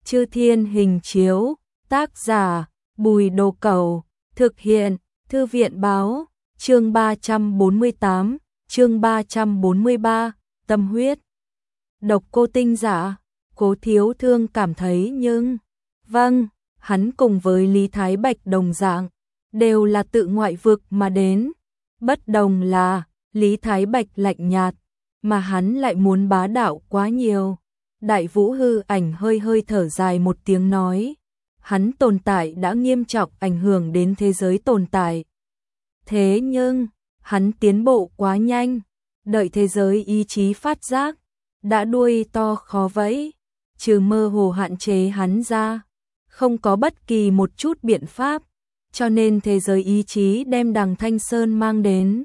Chư Thiên Hình Chiếu, tác giả, Bùi Đồ Cẩu, thực hiện, Thư viện Báo, chương 348, chương 343, tâm huyết. Độc Cô Tinh Dạ, Cố Thiếu Thương cảm thấy vâng, hắn cùng với Lý Thái Bạch đồng dạng, đều là tự ngoại vực mà đến. Bất đồng là, Lý Thái Bạch lạnh nhạt, mà hắn lại muốn bá đạo quá nhiều. Đại Vũ Hư Ảnh hơi hơi thở dài một tiếng nói, hắn tồn tại đã nghiêm trọng ảnh hưởng đến thế giới tồn tại. Thế nhưng, hắn tiến bộ quá nhanh, đợi thế giới ý chí phát giác, đã đuôi to khó vẫy, trừ mơ hồ hạn chế hắn ra, không có bất kỳ một chút biện pháp, cho nên thế giới ý chí đem Đằng Thanh Sơn mang đến.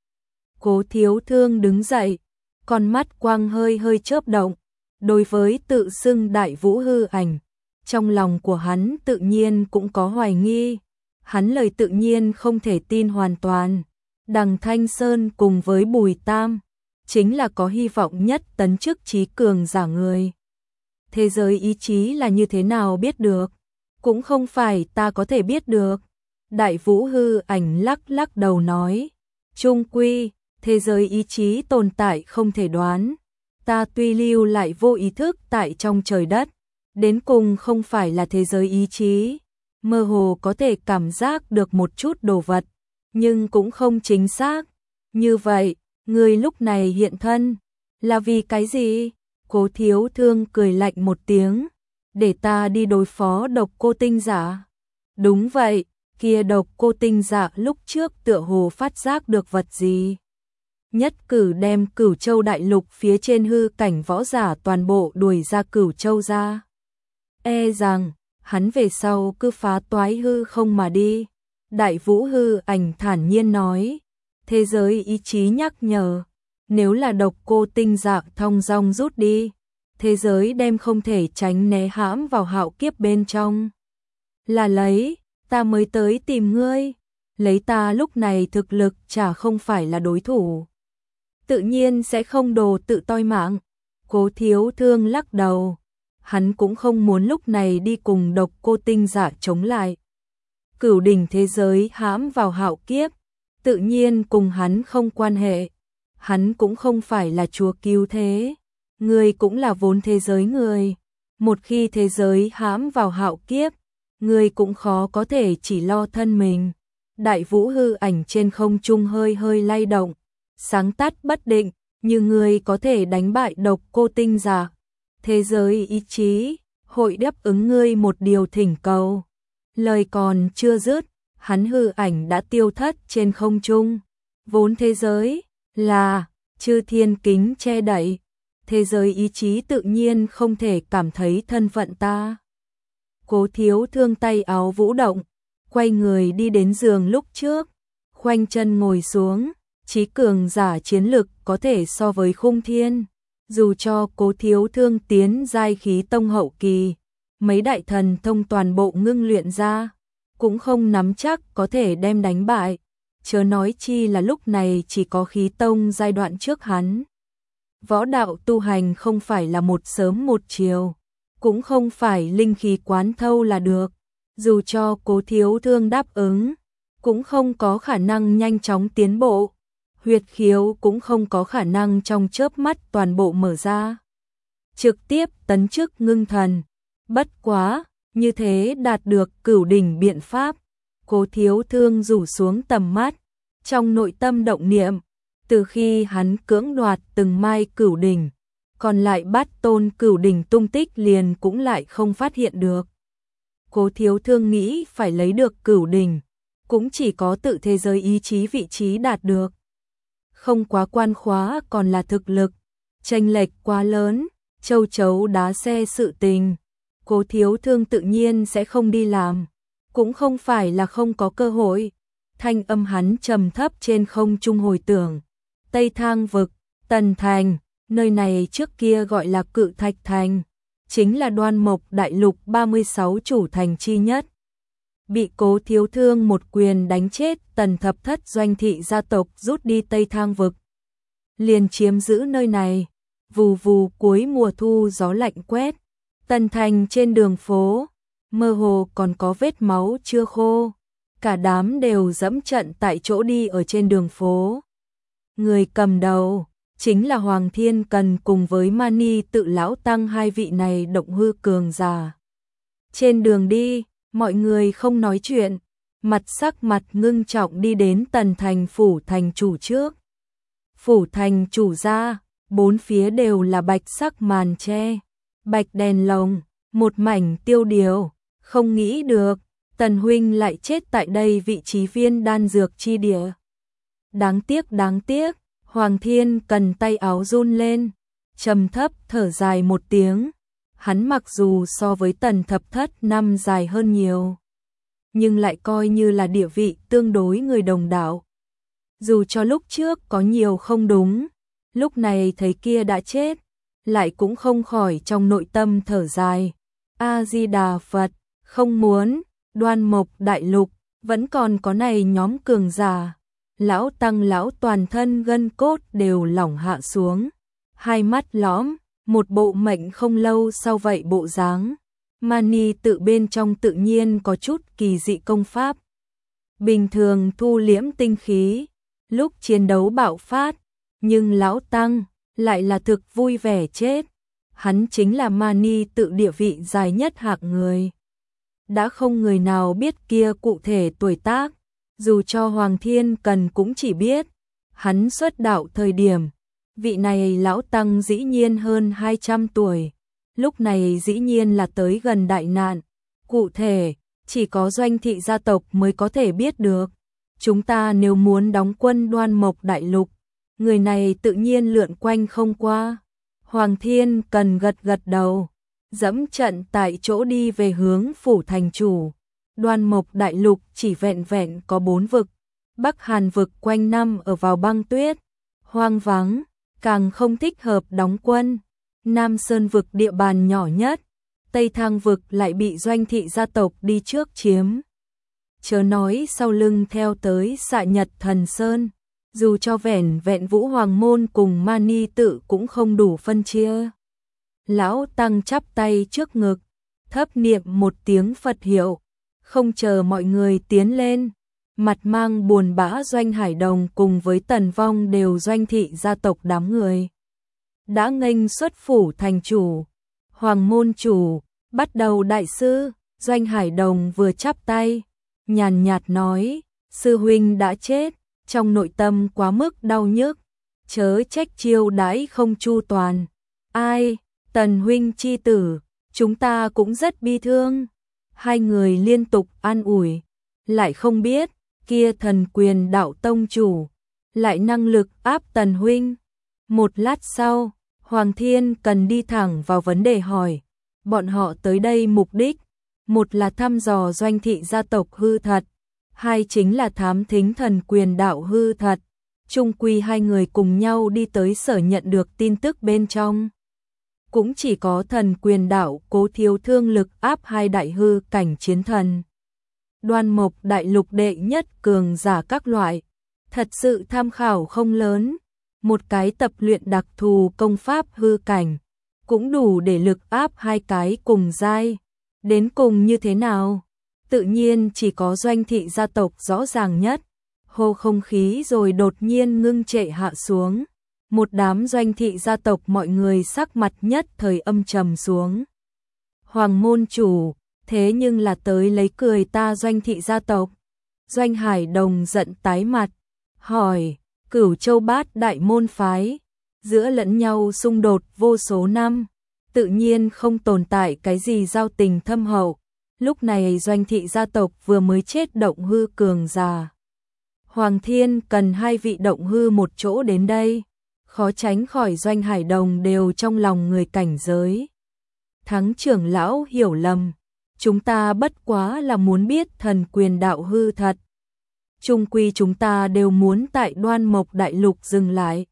Cố Thiếu Thương đứng dậy, con mắt quang hơi hơi chớp động, đối với tự xưng Đại Vũ Hư Ảnh, trong lòng của hắn tự nhiên cũng có hoài nghi, hắn lời tự nhiên không thể tin hoàn toàn. Đằng Thanh Sơn cùng với Bùi Tam, chính là có hy vọng nhất tấn chức trí cường giả người. Thế giới ý chí là như thế nào biết được, cũng không phải ta có thể biết được. Đại Vũ Hư Ảnh lắc lắc đầu nói, chung quy, thế giới ý chí tồn tại không thể đoán. Ta tuy lưu lại vô ý thức tại trong trời đất, đến cùng không phải là thế giới ý chí, mơ hồ có thể cảm giác được một chút đồ vật, nhưng cũng không chính xác. Như vậy, người lúc này hiện thân, là vì cái gì? Cố Thiếu Thương cười lạnh một tiếng, để ta đi đối phó Độc Cô Tinh Dạ. Đúng vậy, kia Độc Cô Tinh Dạ lúc trước tựa hồ phát giác được vật gì. Nhất cử đem Cửu Châu đại lục phía trên hư cảnh võ giả toàn bộ đuổi ra Cửu Châu ra. E rằng, hắn về sau cứ phá toái hư không mà đi. Đại Vũ Hư Ảnh thản nhiên nói, thế giới ý chí nhắc nhở, nếu là Độc Cô Tinh Dạ thong dong rút đi, thế giới đem không thể tránh né hãm vào hạo kiếp bên trong. Là lấy, ta mới tới tìm ngươi, lấy ta lúc này thực lực chả không phải là đối thủ. Tự nhiên sẽ không đồ tự toi mạng. Cố Thiếu Thương lắc đầu, hắn cũng không muốn lúc này đi cùng Độc Cô Tinh Dạ chống lại. Cửu đỉnh thế giới hãm vào hạo kiếp, tự nhiên cùng hắn không quan hệ. Hắn cũng không phải là chúa cứu thế, người cũng là vốn thế giới người. Một khi thế giới hãm vào hạo kiếp, người cũng khó có thể chỉ lo thân mình. Đại Vũ Hư Ảnh trên không trung hơi hơi lay động, sáng tắt bất định, như người có thể đánh bại Độc Cô Tinh Dạ. Thế giới ý chí, hội đáp ứng ngươi một điều thỉnh cầu. Lời còn chưa dứt, hắn hư ảnh đã tiêu thất trên không trung. Vốn thế giới là chư thiên kính che đậy, thế giới ý chí tự nhiên không thể cảm thấy thân phận ta. Cố Thiếu Thương tay áo vũ động, quay người đi đến giường lúc trước, khoanh chân ngồi xuống. Chí cường giả chiến lực có thể so với Khung Thiên, dù cho Cố Thiếu Thương tiến giai khí tông hậu kỳ, mấy đại thần thông toàn bộ ngưng luyện ra, cũng không nắm chắc có thể đem đánh bại, chớ nói chi là lúc này chỉ có khí tông giai đoạn trước hắn. Võ đạo tu hành không phải là một sớm một chiều, cũng không phải linh khí quán thâu là được, dù cho Cố Thiếu Thương đáp ứng, cũng không có khả năng nhanh chóng tiến bộ. Huyệt khiếu cũng không có khả năng trong chớp mắt toàn bộ mở ra. Trực tiếp tấn chức ngưng thần. Bất quá, như thế đạt được cửu đỉnh biện pháp. Cố Thiếu Thương rủ xuống tầm mắt, trong nội tâm động niệm, từ khi hắn cưỡng đoạt từng mai cửu đỉnh, còn lại bát tôn cửu đỉnh tung tích liền cũng lại không phát hiện được. Cố Thiếu Thương nghĩ phải lấy được cửu đỉnh, cũng chỉ có tự thế giới ý chí vị trí đạt được. Không quá quan khóa còn là thực lực, chênh lệch quá lớn, châu chấu đá xe sự tình. Cố Thiếu Thương tự nhiên sẽ không đi làm, cũng không phải là không có cơ hội. Thanh âm hắn trầm thấp trên không trung hồi tưởng. Tây Thang vực, Tần Thành, nơi này trước kia gọi là Cự Thạch Thành, chính là Đoan Mộc đại lục 36 chủ thành chi nhất. Bị Cố Thiếu Thương một quyền đánh chết Tần Thập Thất doanh thị gia tộc rút đi Tây Thang vực, liền chiếm giữ nơi này. Vù vù cuối mùa thu gió lạnh quét, Tần thành trên đường phố, mơ hồ còn có vết máu chưa khô, cả đám đều dẫm trận tại chỗ đi ở trên đường phố. Người cầm đầu chính là Hoàng Thiên Cần cùng với Mani Tự lão tăng, hai vị này động hư cường giả. Trên đường đi, mọi người không nói chuyện, sắc mặt ngưng trọng đi đến Tần thành phủ thành chủ trước. Phủ thành chủ ra, bốn phía đều là bạch sắc màn che, bạch đèn lồng, một mảnh tiêu điều, không nghĩ được, Tần huynh lại chết tại đây vị trí viên đan dược chi địa. Đáng tiếc, Hoàng Thiên Cần tay áo run lên, trầm thấp thở dài một tiếng. Hắn mặc dù so với Tần Thập Thất năm dài hơn nhiều, nhưng lại coi như là địa vị tương đối người đồng đạo. Dù cho lúc trước có nhiều không đúng, lúc này thấy kia đã chết, lại cũng không khỏi trong nội tâm thở dài. A-di-đà Phật, không muốn, Đoan Mộc Đại Lục, vẫn còn có này nhóm cường giả. Lão tăng lão toàn thân gân cốt đều lỏng hạ xuống, hai mắt lõm, một bộ mệnh không lâu sau vậy bộ dáng. Mani Tự bên trong tự nhiên có chút kỳ dị công pháp. Bình thường thu liễm tinh khí, lúc chiến đấu bạo phát, nhưng lão tăng lại là thực vui vẻ chết. Hắn chính là Mani Tự địa vị dài nhất hạng người. Đã không người nào biết kia cụ thể tuổi tác, dù cho Hoàng Thiên Cần cũng chỉ biết, hắn xuất đạo thời điểm, vị này lão tăng dĩ nhiên hơn 200 tuổi, lúc này dĩ nhiên là tới gần đại nạn, cụ thể, chỉ có Doanh thị gia tộc mới có thể biết được. Chúng ta nếu muốn đóng quân Đoan Mộc Đại Lục, người này tự nhiên lượn quanh không qua. Hoàng Thiên Cần gật đầu, dẫm trận tại chỗ đi về hướng phủ thành chủ. Đoan Mộc Đại Lục chỉ vẹn vẹn có 4 vực, Bắc Hàn vực quanh năm ở vào băng tuyết, hoang vắng, càng không thích hợp đóng quân. Nam Sơn vực địa bàn nhỏ nhất, Tây Thang vực lại bị Doanh thị gia tộc đi trước chiếm. Chớ nói sau lưng theo tới Xạ Nhật Thần Sơn, dù cho vẻn vẹn Vũ Hoàng môn cùng Mani Tự cũng không đủ phân chia. Lão tăng chắp tay trước ngực, thấp niệm một tiếng Phật hiệu, không chờ mọi người tiến lên, mặt mang buồn bã Doanh Hải Đồng cùng với Tần Vong đều Doanh thị gia tộc đám người. Đã nghênh xuất phủ thành chủ, Hoàng môn chủ, bắt đầu đại sư. Doanh Hải Đồng vừa chắp tay, nhàn nhạt nói, sư huynh đã chết, trong nội tâm quá mức đau nhức, chớ trách chiêu đãi không chu toàn. Ai, Tần huynh chi tử, chúng ta cũng rất bi thương. Hai người liên tục an ủi, lại không biết, kia Thần Quyền đạo tông chủ, lại năng lực áp Tần huynh. Một lát sau, Hoàng Thiên Cần đi thẳng vào vấn đề hỏi, bọn họ tới đây mục đích, một là thăm dò Doanh thị gia tộc hư thật, hai chính là thám thính Thần Quyền đạo hư thật. Chung quy hai người cùng nhau đi tới sở nhận được tin tức bên trong. Cũng chỉ có Thần Quyền đạo Cố thiếu thương lực áp hai đại hư cảnh chiến thần. Đoan Mộc Đại Lục đệ nhất cường giả các loại, thật sự tham khảo không lớn. Một cái tập luyện đặc thù công pháp hư cảnh, cũng đủ để lực áp hai cái cùng giai. Đến cùng như thế nào? Tự nhiên chỉ có Doanh thị gia tộc rõ ràng nhất. Hô không khí rồi đột nhiên ngưng trệ hạ xuống. Một đám Doanh thị gia tộc mọi người sắc mặt nhất thời âm trầm xuống. Hoàng môn chủ, thế nhưng là tới lấy cười ta Doanh thị gia tộc. Doanh Hải Đồng giận tái mặt, hỏi, Cửu Châu Bát đại môn phái, giữa lẫn nhau xung đột vô số năm, tự nhiên không tồn tại cái gì giao tình thâm hậu. Lúc này Doanh thị gia tộc vừa mới chết động hư cường giả. Hoàng Thiên Cần hai vị động hư một chỗ đến đây, khó tránh khỏi Doanh Hải Đồng đều trong lòng người cảnh giới. Thắng trưởng lão hiểu lầm, chúng ta bất quá là muốn biết Thần Quyền đạo hư thật. Chung quy chúng ta đều muốn tại Đoan Mộc Đại Lục dừng lại.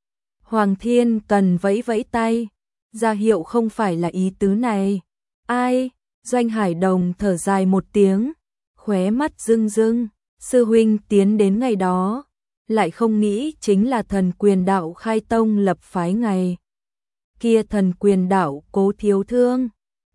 Hoàng Thiên Cần vẫy vẫy tay, ra hiệu không phải là ý tứ này. Ai? Doanh Hải Đồng thở dài một tiếng, khóe mắt rưng rưng, sư huynh tiến đến ngày đó, lại không nghĩ chính là Thần Quyền đạo khai tông lập phái ngày. Kia Thần Quyền đạo Cố thiếu thương,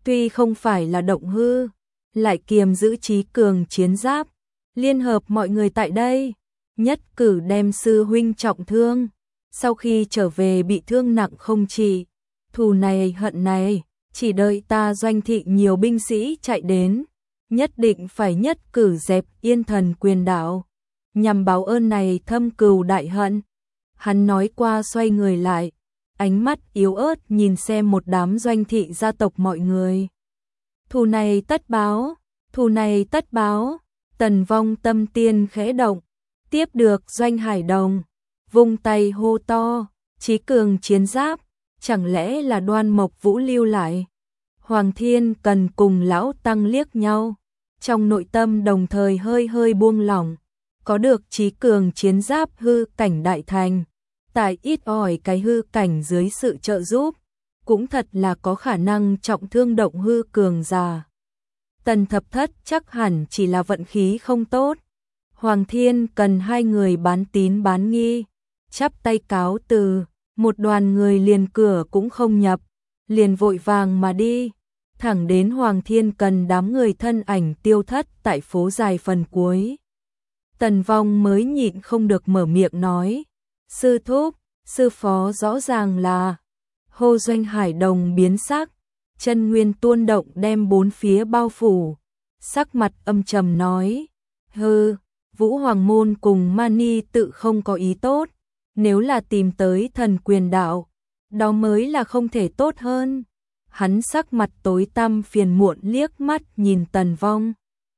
tuy không phải là động hư, lại kiềm giữ trí cường chiến giáp, liên hợp mọi người tại đây, nhất cử đem sư huynh trọng thương, sau khi trở về bị thương nặng không trị, thù này hận này, chỉ đợi ta Doanh thị nhiều binh sĩ chạy đến, nhất định phải nhất cử dẹp Yên Thần Quyền Đạo, nhằm báo ơn này thâm cừu đại hận. Hắn nói qua xoay người lại, ánh mắt yếu ớt nhìn xem một đám Doanh thị gia tộc mọi người. Thù này tất báo, thù này tất báo. Tần Vong tâm tiên khẽ động, tiếp được Doanh Hải Đồng, vung tay hô to, chí cường chiến giáp, chẳng lẽ là Đoan Mộc Vũ lưu lại. Hoàng Thiên Cần cùng lão tăng liếc nhau, trong nội tâm đồng thời hơi hơi buông lỏng, có được chí cường chiến giáp hư cảnh đại thành, tại ít ỏi cái hư cảnh dưới sự trợ giúp, cũng thật là có khả năng trọng thương động hư cường giả. Tần Thập Thất chắc hẳn chỉ là vận khí không tốt. Hoàng Thiên Cần hai người bán tín bán nghi, chắp tay cáo từ, một đoàn người liền cửa cũng không nhập, liền vội vàng mà đi, thẳng đến Hoàng Thiên Cần đám người thân ảnh tiêu thất tại phố dài phần cuối. Tần Vong mới nhịn không được mở miệng nói, sư thúc, sư phó rõ ràng là. Hô Doanh Hải Đồng biến sắc, chân nguyên tuôn động đem bốn phía bao phủ, sắc mặt âm trầm nói, hừ, Vũ Hoàng Môn cùng Mani tự không có ý tốt, nếu là tìm tới Thần Quyền Đạo, đó mới là không thể tốt hơn. Hắn sắc mặt tối tăm phiền muộn liếc mắt nhìn Tần Vong.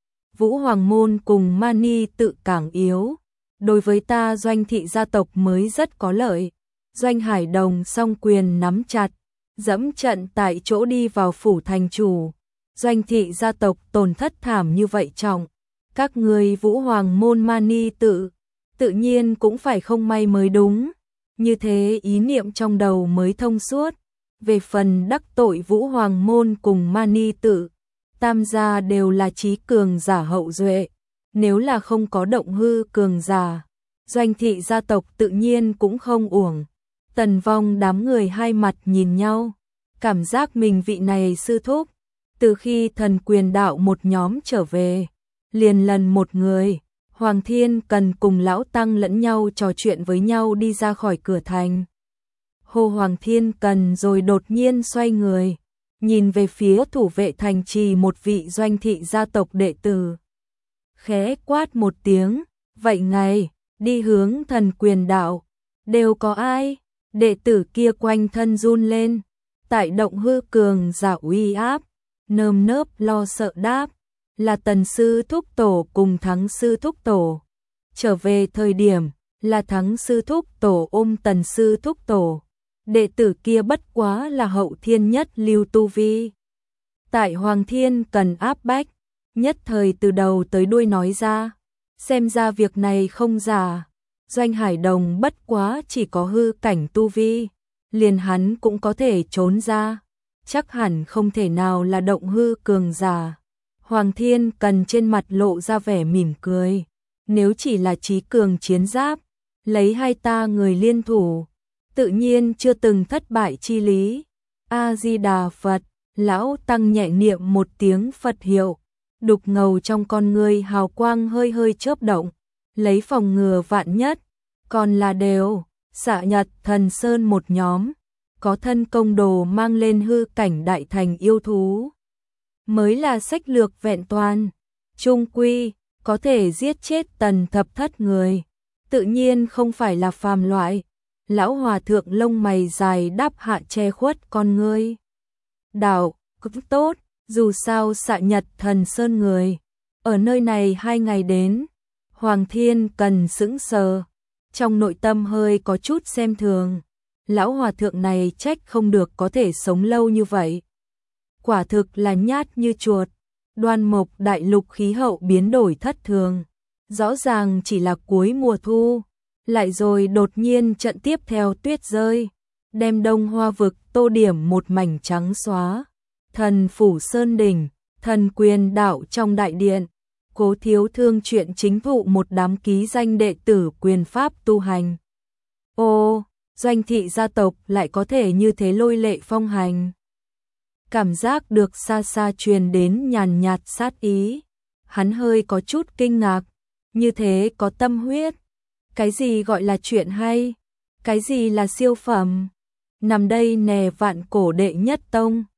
Vũ Hoàng Môn cùng Mani tự càng yếu, đối với ta Doanh thị gia tộc mới rất có lợi. Doanh Hải Đồng song quyền nắm chặt, dẫm trận tại chỗ đi vào phủ thành chủ. Doanh thị gia tộc tổn thất thảm như vậy trọng, các người Vũ Hoàng Môn Mani tự nhiên cũng phải không may mới đúng. Như thế ý niệm trong đầu mới thông suốt. Về phần đắc tội Vũ Hoàng Môn cùng Mani tự, tam gia đều là chí cường giả hậu duệ, nếu là không có động hư cường giả, Doanh thị gia tộc tự nhiên cũng không uổng. Tần Vong đám người hai mặt nhìn nhau, cảm giác mình vị này sư thúc, từ khi Thần Quyền Đạo một nhóm trở về, liền lần một người, Hoàng Thiên Cần cùng lão tăng lẫn nhau trò chuyện với nhau đi ra khỏi cửa thành. Hô Hoàng Thiên Cần rồi đột nhiên xoay người, nhìn về phía thủ vệ thành trì một vị Doanh thị gia tộc đệ tử. Khẽ quát một tiếng, vậy ngài, đi hướng Thần Quyền Đạo, đều có ai? Đệ tử kia quanh thân run lên, tại động hư cường giả uy áp, nơm nớp lo sợ đáp, là Tần sư thúc tổ cùng Thắng sư thúc tổ. Trở về thời điểm, là Thắng sư thúc tổ ôm Tần sư thúc tổ. Đệ tử kia bất quá là hậu thiên nhất lưu tu vi. Tại Hoàng Thiên Cần áp bách, nhất thời từ đầu tới đuôi nói ra, xem ra việc này không giả. Doanh Hải Đồng bất quá chỉ có hư cảnh tu vi, liền hắn cũng có thể trốn ra, chắc hẳn không thể nào là động hư cường giả. Hoàng Thiên Cần trên mặt lộ ra vẻ mỉm cười, nếu chỉ là chí cường chiến giáp, lấy hai ta người liên thủ, tự nhiên chưa từng thất bại chi lý. A-di-đà Phật, lão tăng nhẹ niệm một tiếng Phật hiệu, đục ngầu trong con ngươi hào quang hơi hơi chớp động, lấy phòng ngừa vạn nhất, còn là đều, Xạ Nhật Thần Sơn một nhóm, có thân công đồ mang lên hư cảnh đại thành yêu thú, mới là sách lược vẹn toàn, trung quy, có thể giết chết Tần Thập Thất người, tự nhiên không phải là phàm loại. Lão hòa thượng lông mày dài đáp hạ che khuất con ngươi. Đạo, cũng tốt, dù sao Xạ Nhật Thần Sơn người, ở nơi này 2 ngày đến, Hoàng Thiên Cần sững sờ, trong nội tâm hơi có chút xem thường, lão hòa thượng này trách không được có thể sống lâu như vậy. Quả thực là nhát như chuột, Đoan Mộc đại lục khí hậu biến đổi thất thường, rõ ràng chỉ là cuối mùa thu, lại rồi đột nhiên trận tiếp theo tuyết rơi, đem Đông Hoa vực tô điểm một mảnh trắng xóa. Thần phủ sơn đỉnh, Thần Quyền Đạo trong đại điện, Cố Thiếu Thương chuyện chính thụ một đám ký danh đệ tử quyền pháp tu hành. Ô, Doanh thị gia tộc lại có thể như thế lôi lệ phong hành. cảm giác được xa xa truyền đến nhàn nhạt sát ý. Hắn hơi có chút kinh ngạc, như thế có tâm huyết. Cái gì gọi là chuyện hay? Cái gì là siêu phẩm? Nằm đây nè Vạn Cổ đệ nhất tông.